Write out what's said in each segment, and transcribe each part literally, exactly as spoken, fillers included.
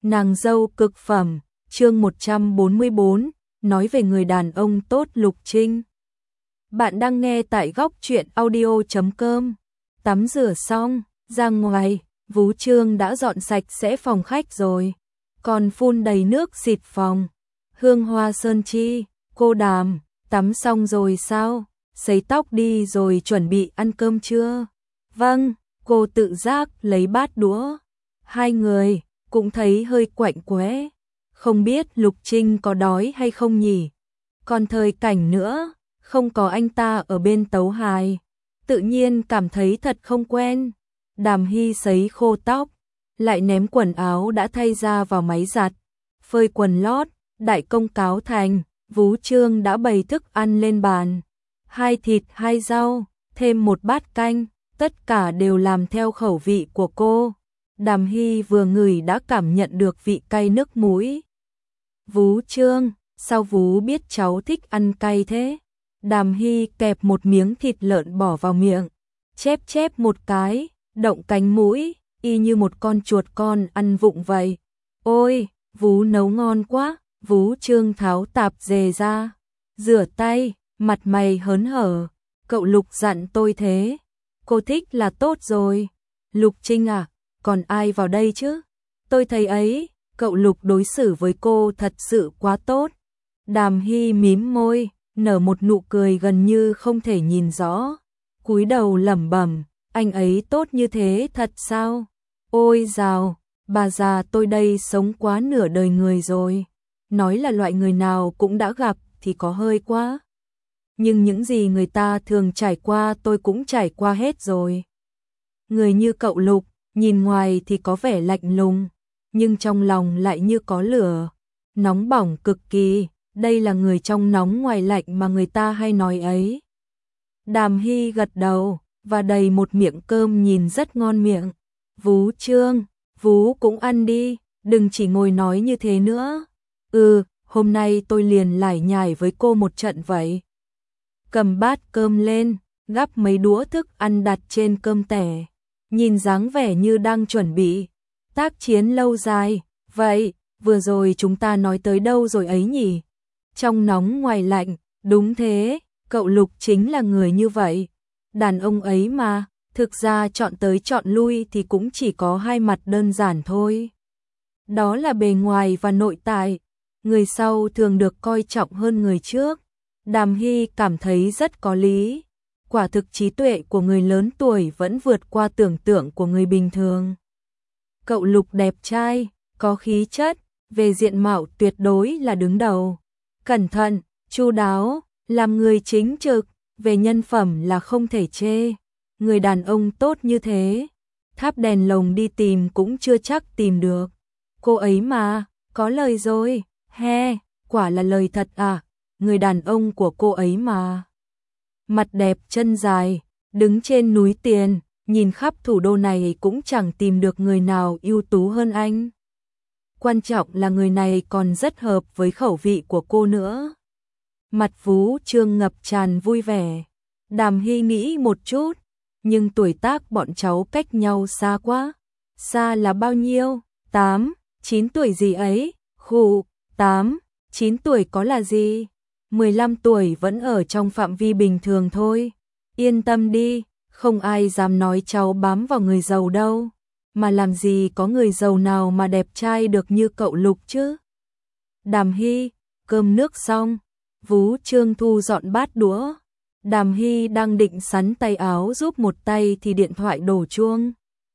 Nàng dâu cực phẩm, chương một trăm bốn mươi bốn, nói về người đàn ông tốt Lục Trinh. Bạn đang nghe tại góc truyện audio chấm com. Tắm rửa xong, ra ngoài, Vú Trương đã dọn sạch sẽ phòng khách rồi, còn phun đầy nước xịt phòng. Hương hoa sơn chi, cô Đàm, tắm xong rồi sao? Sấy tóc đi rồi chuẩn bị ăn cơm chưa? Vâng, cô tự giác lấy bát đũa. Hai người cũng thấy hơi quạnh quẽ, không biết Lục Trinh có đói hay không nhỉ. Còn thời cảnh nữa, không có anh ta ở bên tấu hài, tự nhiên cảm thấy thật không quen. Đàm Hy sấy khô tóc, lại ném quần áo đã thay ra vào máy giặt, phơi quần lót, đại công cáo thành. Vú Trương đã bày thức ăn lên bàn, hai thịt hai rau, thêm một bát canh, tất cả đều làm theo khẩu vị của cô. Đàm Hy vừa ngửi đã cảm nhận được vị cay nước mũi. Vú Trương, sao Vú biết cháu thích ăn cay thế? Đàm Hy kẹp một miếng thịt lợn bỏ vào miệng, chép chép một cái, động cánh mũi, y như một con chuột con ăn vụng vậy. Ôi, Vú nấu ngon quá. Vú Trương tháo tạp dề ra, rửa tay, mặt mày hớn hở. Cậu Lục dặn tôi thế, cô thích là tốt rồi. Lục Trinh à, còn ai vào đây chứ? Tôi thấy ấy, cậu Lục đối xử với cô thật sự quá tốt. Đàm Hy mím môi, nở một nụ cười gần như không thể nhìn rõ, cúi đầu lẩm bẩm, anh ấy tốt như thế thật sao? Ôi dào, bà già tôi đây sống quá nửa đời người rồi. Nói là loại người nào cũng đã gặp thì có hơi quá. Nhưng những gì người ta thường trải qua tôi cũng trải qua hết rồi. Người như cậu Lục, nhìn ngoài thì có vẻ lạnh lùng, nhưng trong lòng lại như có lửa, nóng bỏng cực kỳ. Đây là người trong nóng ngoài lạnh mà người ta hay nói ấy. Đàm Hy gật đầu, và đầy một miệng cơm nhìn rất ngon miệng. Vú Trương, Vú cũng ăn đi, đừng chỉ ngồi nói như thế nữa. Ừ, hôm nay tôi liền lải nhải với cô một trận vậy. Cầm bát cơm lên, gắp mấy đũa thức ăn đặt trên cơm tẻ, nhìn dáng vẻ như đang chuẩn bị tác chiến lâu dài. Vậy, vừa rồi chúng ta nói tới đâu rồi ấy nhỉ? Trong nóng ngoài lạnh, đúng thế, cậu Lục chính là người như vậy. Đàn ông ấy mà, thực ra chọn tới chọn lui thì cũng chỉ có hai mặt đơn giản thôi. Đó là bề ngoài và nội tại. Người sau thường được coi trọng hơn người trước. Đàm Hy cảm thấy rất có lý. Quả thực trí tuệ của người lớn tuổi vẫn vượt qua tưởng tượng của người bình thường. Cậu Lục đẹp trai, có khí chất, về diện mạo tuyệt đối là đứng đầu. Cẩn thận, chu đáo, làm người chính trực, về nhân phẩm là không thể chê. Người đàn ông tốt như thế, tháp đèn lồng đi tìm cũng chưa chắc tìm được. Cô ấy mà, có lời rồi. He, quả là lời thật à, người đàn ông của cô ấy mà. Mặt đẹp chân dài, đứng trên núi tiền, nhìn khắp thủ đô này cũng chẳng tìm được người nào ưu tú hơn anh. Quan trọng là người này còn rất hợp với khẩu vị của cô nữa. Mặt Vú Trương ngập tràn vui vẻ. Đàm Hy nghĩ một chút, nhưng tuổi tác bọn cháu cách nhau xa quá. Xa là bao nhiêu? Tám, chín tuổi gì ấy? Khụ. tám, chín tuổi có là gì? mười lăm tuổi vẫn ở trong phạm vi bình thường thôi. Yên tâm đi, không ai dám nói cháu bám vào người giàu đâu. Mà làm gì có người giàu nào mà đẹp trai được như cậu Lục chứ? Đàm Hy, cơm nước xong, Vú Trương thu dọn bát đũa. Đàm Hy đang định sắn tay áo giúp một tay thì điện thoại đổ chuông.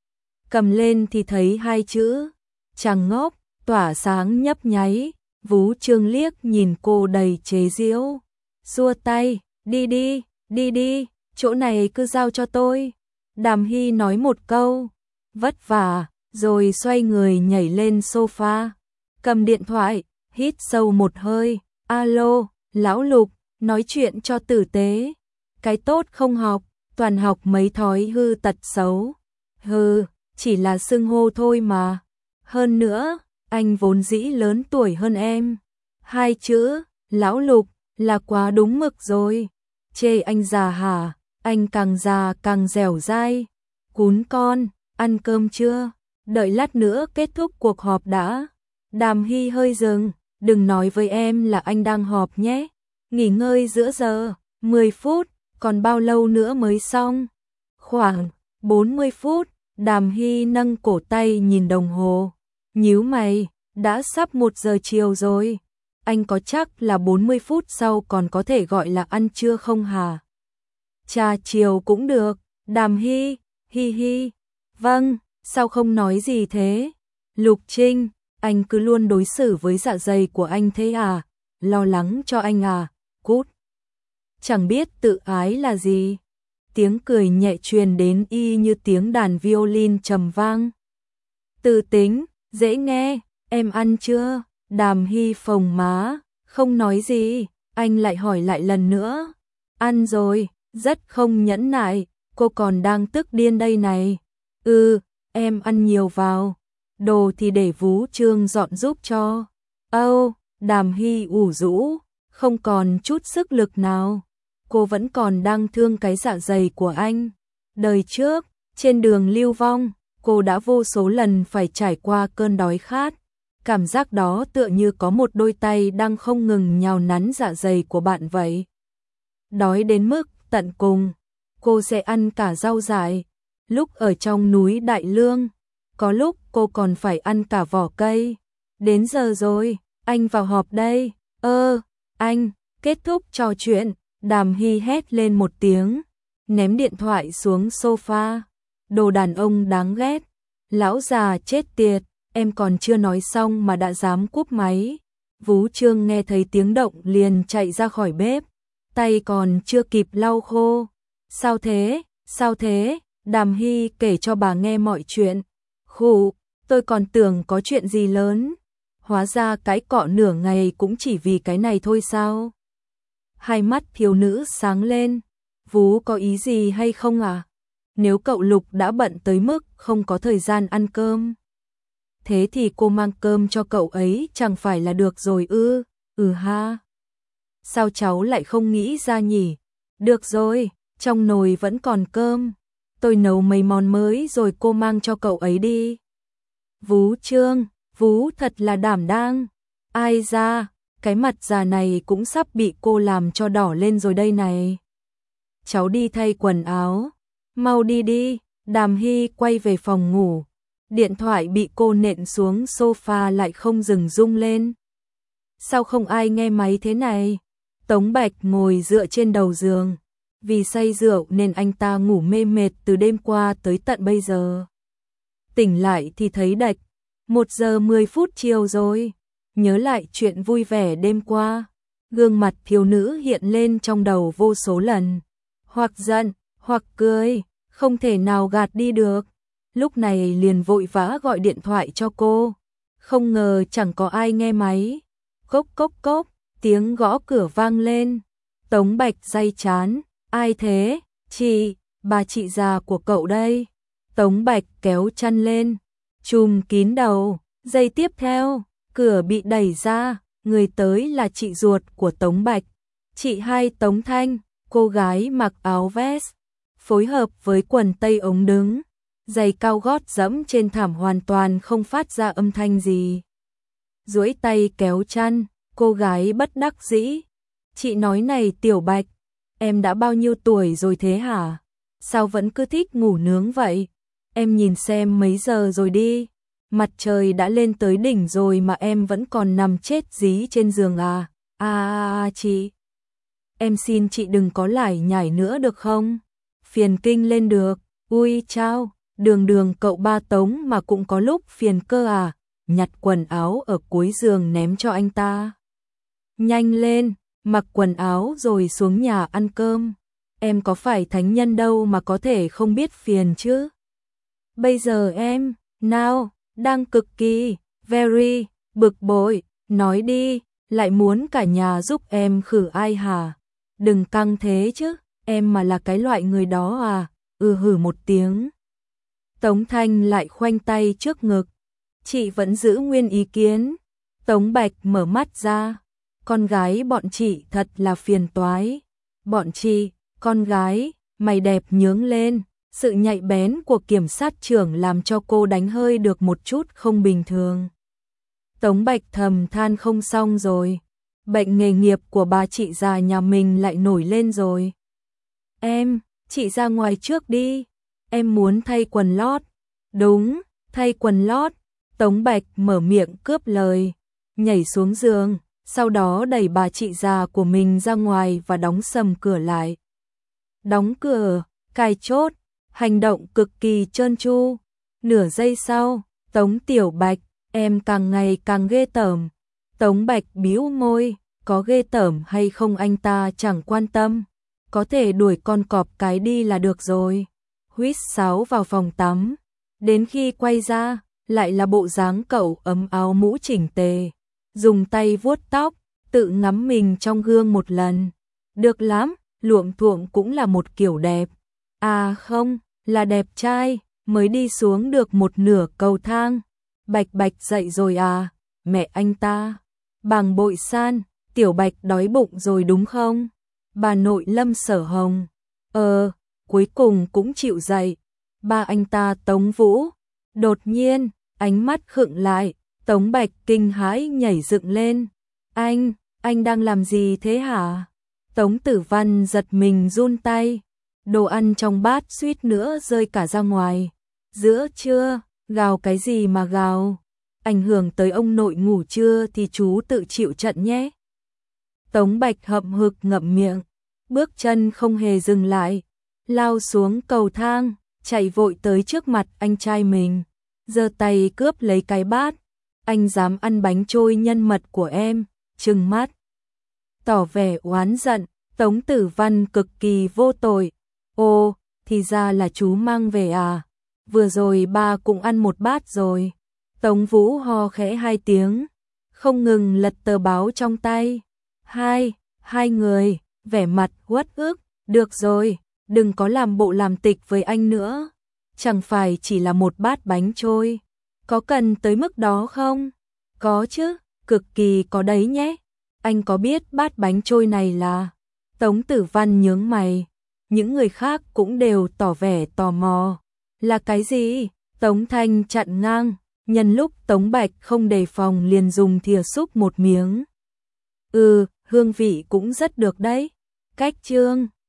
Cầm lên thì thấy hai chữ, Tràng Ngốc, tỏa sáng nhấp nháy. Vú Trương liếc nhìn cô đầy chế giễu, xua tay, đi đi, đi đi, chỗ này cứ giao cho tôi. Đàm Hy nói một câu, vất vả, rồi xoay người nhảy lên sofa, cầm điện thoại, hít sâu một hơi, alo, lão Lục, nói chuyện cho tử tế. Cái tốt không học, toàn học mấy thói hư tật xấu. Hừ, chỉ là xưng hô thôi mà. Hơn nữa, anh vốn dĩ lớn tuổi hơn em. Hai chữ, lão Lục, là quá đúng mực rồi. Chê anh già hả? Anh càng già càng dẻo dai. Cún con, ăn cơm chưa? Đợi lát nữa kết thúc cuộc họp đã. Đàm Hy hơi dừng, đừng nói với em là anh đang họp nhé. Nghỉ ngơi giữa giờ, mười phút, còn bao lâu nữa mới xong? Khoảng bốn mươi phút, Đàm Hy nâng cổ tay nhìn đồng hồ. Nhíu mày, đã sắp một giờ chiều rồi. Anh có chắc là bốn mươi phút sau còn có thể gọi là ăn trưa không hả? Trà chiều cũng được, Đàm Hy, hi hi. Vâng, sao không nói gì thế? Lục Trinh, anh cứ luôn đối xử với dạ dày của anh thế à? Lo lắng cho anh à? Cút. Chẳng biết tự ái là gì. Tiếng cười nhẹ truyền đến y như tiếng đàn violin trầm vang. Từ tính, dễ nghe, em ăn chưa? Đàm Hy phồng má, không nói gì, anh lại hỏi lại lần nữa. Ăn rồi, rất không nhẫn nại, cô còn đang tức điên đây này. Ừ, em ăn nhiều vào, đồ thì để Vú Trương dọn giúp cho. Âu, Đàm Hy ủ rũ, không còn chút sức lực nào. Cô vẫn còn đang thương cái dạ dày của anh. Đời trước, trên đường lưu vong, cô đã vô số lần phải trải qua cơn đói khát. Cảm giác đó tựa như có một đôi tay đang không ngừng nhào nắn dạ dày của bạn vậy. Đói đến mức tận cùng, cô sẽ ăn cả rau dại. Lúc ở trong núi Đại Lương, có lúc cô còn phải ăn cả vỏ cây. Đến giờ rồi, anh vào họp đây. Ơ, anh, kết thúc trò chuyện, Đàm Hy hét lên một tiếng, ném điện thoại xuống sofa. Đồ đàn ông đáng ghét, lão già chết tiệt, em còn chưa nói xong mà đã dám cúp máy. Vú Trương nghe thấy tiếng động liền chạy ra khỏi bếp, tay còn chưa kịp lau khô. Sao thế, sao thế, Đàm Hy kể cho bà nghe mọi chuyện. Khụ, tôi còn tưởng có chuyện gì lớn, hóa ra cái cọ nửa ngày cũng chỉ vì cái này thôi sao? Hai mắt thiếu nữ sáng lên, Vú có ý gì hay không à? Nếu cậu Lục đã bận tới mức không có thời gian ăn cơm, thế thì cô mang cơm cho cậu ấy chẳng phải là được rồi ư? Ừ ha. Sao cháu lại không nghĩ ra nhỉ? Được rồi, trong nồi vẫn còn cơm, tôi nấu mấy món mới rồi cô mang cho cậu ấy đi. Vú Trương, Vú thật là đảm đang. Ai da, cái mặt già này cũng sắp bị cô làm cho đỏ lên rồi đây này. Cháu đi thay quần áo, mau đi đi. Đàm Hy quay về phòng ngủ, điện thoại bị cô nện xuống sofa lại không dừng rung lên. Sao không ai nghe máy thế này? Tống Bạch ngồi dựa trên đầu giường, vì say rượu nên anh ta ngủ mê mệt từ đêm qua tới tận bây giờ. Tỉnh lại thì thấy đạch, một giờ mười phút chiều rồi. Nhớ lại chuyện vui vẻ đêm qua, gương mặt thiếu nữ hiện lên trong đầu vô số lần, hoặc giận, hoặc cười, không thể nào gạt đi được. Lúc này liền vội vã gọi điện thoại cho cô, không ngờ chẳng có ai nghe máy. Cốc cốc cốc, tiếng gõ cửa vang lên. Tống Bạch day chán, ai thế? Chị, bà chị già của cậu đây. Tống Bạch kéo chăn lên, trùm kín đầu. Giây tiếp theo, cửa bị đẩy ra, người tới là chị ruột của Tống Bạch, chị hai Tống Thanh. Cô gái mặc áo vest, phối hợp với quần tây ống đứng, giày cao gót dẫm trên thảm hoàn toàn không phát ra âm thanh gì. Duỗi tay kéo chăn, cô gái bất đắc dĩ. Chị nói này Tiểu Bạch, em đã bao nhiêu tuổi rồi thế hả? Sao vẫn cứ thích ngủ nướng vậy? Em nhìn xem mấy giờ rồi đi. Mặt trời đã lên tới đỉnh rồi mà em vẫn còn nằm chết dí trên giường à? À, à, à chị. Em xin chị đừng có lải nhải nữa được không? Phiền kinh lên được. Ui chao, đường đường cậu ba Tống mà cũng có lúc phiền cơ à? Nhặt quần áo ở cuối giường ném cho anh ta. Nhanh lên, mặc quần áo rồi xuống nhà ăn cơm. Em có phải thánh nhân đâu mà có thể không biết phiền chứ? Bây giờ em, nào, đang cực kỳ, very, bực bội, nói đi, lại muốn cả nhà giúp em khử ai hả? Đừng căng thế chứ, em mà là cái loại người đó à? Ừ hử một tiếng. Tống Thanh lại khoanh tay trước ngực. Chị vẫn giữ nguyên ý kiến. Tống Bạch mở mắt ra. Con gái bọn chị thật là phiền toái. Bọn chị, con gái, mày đẹp nhướng lên. Sự nhạy bén của kiểm sát trưởng làm cho cô đánh hơi được một chút không bình thường. Tống Bạch thầm than không xong rồi. Bệnh nghề nghiệp của bà chị già nhà mình lại nổi lên rồi. Em, chị ra ngoài trước đi. Em muốn thay quần lót. Đúng, thay quần lót. Tống Bạch mở miệng cướp lời, nhảy xuống giường, sau đó đẩy bà chị già của mình ra ngoài và đóng sầm cửa lại. Đóng cửa, cài chốt, hành động cực kỳ trơn tru. Nửa giây sau, Tống Tiểu Bạch, em càng ngày càng ghê tởm. Tống Bạch bĩu môi, có ghê tởm hay không anh ta chẳng quan tâm, có thể đuổi con cọp cái đi là được rồi. Huýt sáo vào phòng tắm, đến khi quay ra, lại là bộ dáng cậu ấm áo mũ chỉnh tề, dùng tay vuốt tóc, tự ngắm mình trong gương một lần. Được lắm, luộm thuộm cũng là một kiểu đẹp. À không, là đẹp trai, mới đi xuống được một nửa cầu thang. Bạch Bạch dậy rồi à, mẹ anh ta. Bàng Bội San, Tiểu Bạch đói bụng rồi đúng không? Bà nội Lâm Sở Hồng. Ờ, cuối cùng cũng chịu dậy. Ba anh ta Tống Vũ. Đột nhiên, ánh mắt khựng lại, Tống Bạch kinh hãi nhảy dựng lên. Anh, anh đang làm gì thế hả? Tống Tử Văn giật mình run tay. Đồ ăn trong bát suýt nữa rơi cả ra ngoài. Giữa trưa, gào cái gì mà gào? Ảnh hưởng tới ông nội ngủ trưa thì chú tự chịu trận nhé. Tống Bạch hậm hực ngậm miệng, bước chân không hề dừng lại, lao xuống cầu thang, chạy vội tới trước mặt anh trai mình, giơ tay cướp lấy cái bát. Anh dám ăn bánh trôi nhân mật của em? Trừng mắt, tỏ vẻ oán giận. Tống Tử Văn cực kỳ vô tội. Ô, thì ra là chú mang về à? Vừa rồi ba cũng ăn một bát rồi. Tống Vũ ho khẽ hai tiếng, không ngừng lật tờ báo trong tay. Hai, hai người, vẻ mặt uất ức. Được rồi, đừng có làm bộ làm tịch với anh nữa. Chẳng phải chỉ là một bát bánh trôi. Có cần tới mức đó không? Có chứ, cực kỳ có đấy nhé. Anh có biết bát bánh trôi này là... Tống Tử Văn nhướng mày. Những người khác cũng đều tỏ vẻ tò mò. Là cái gì? Tống Thanh chặn ngang. Nhân lúc Tống Bạch không đề phòng liền dùng thìa xúc một miếng. Ừ, hương vị cũng rất được đấy. Cách chương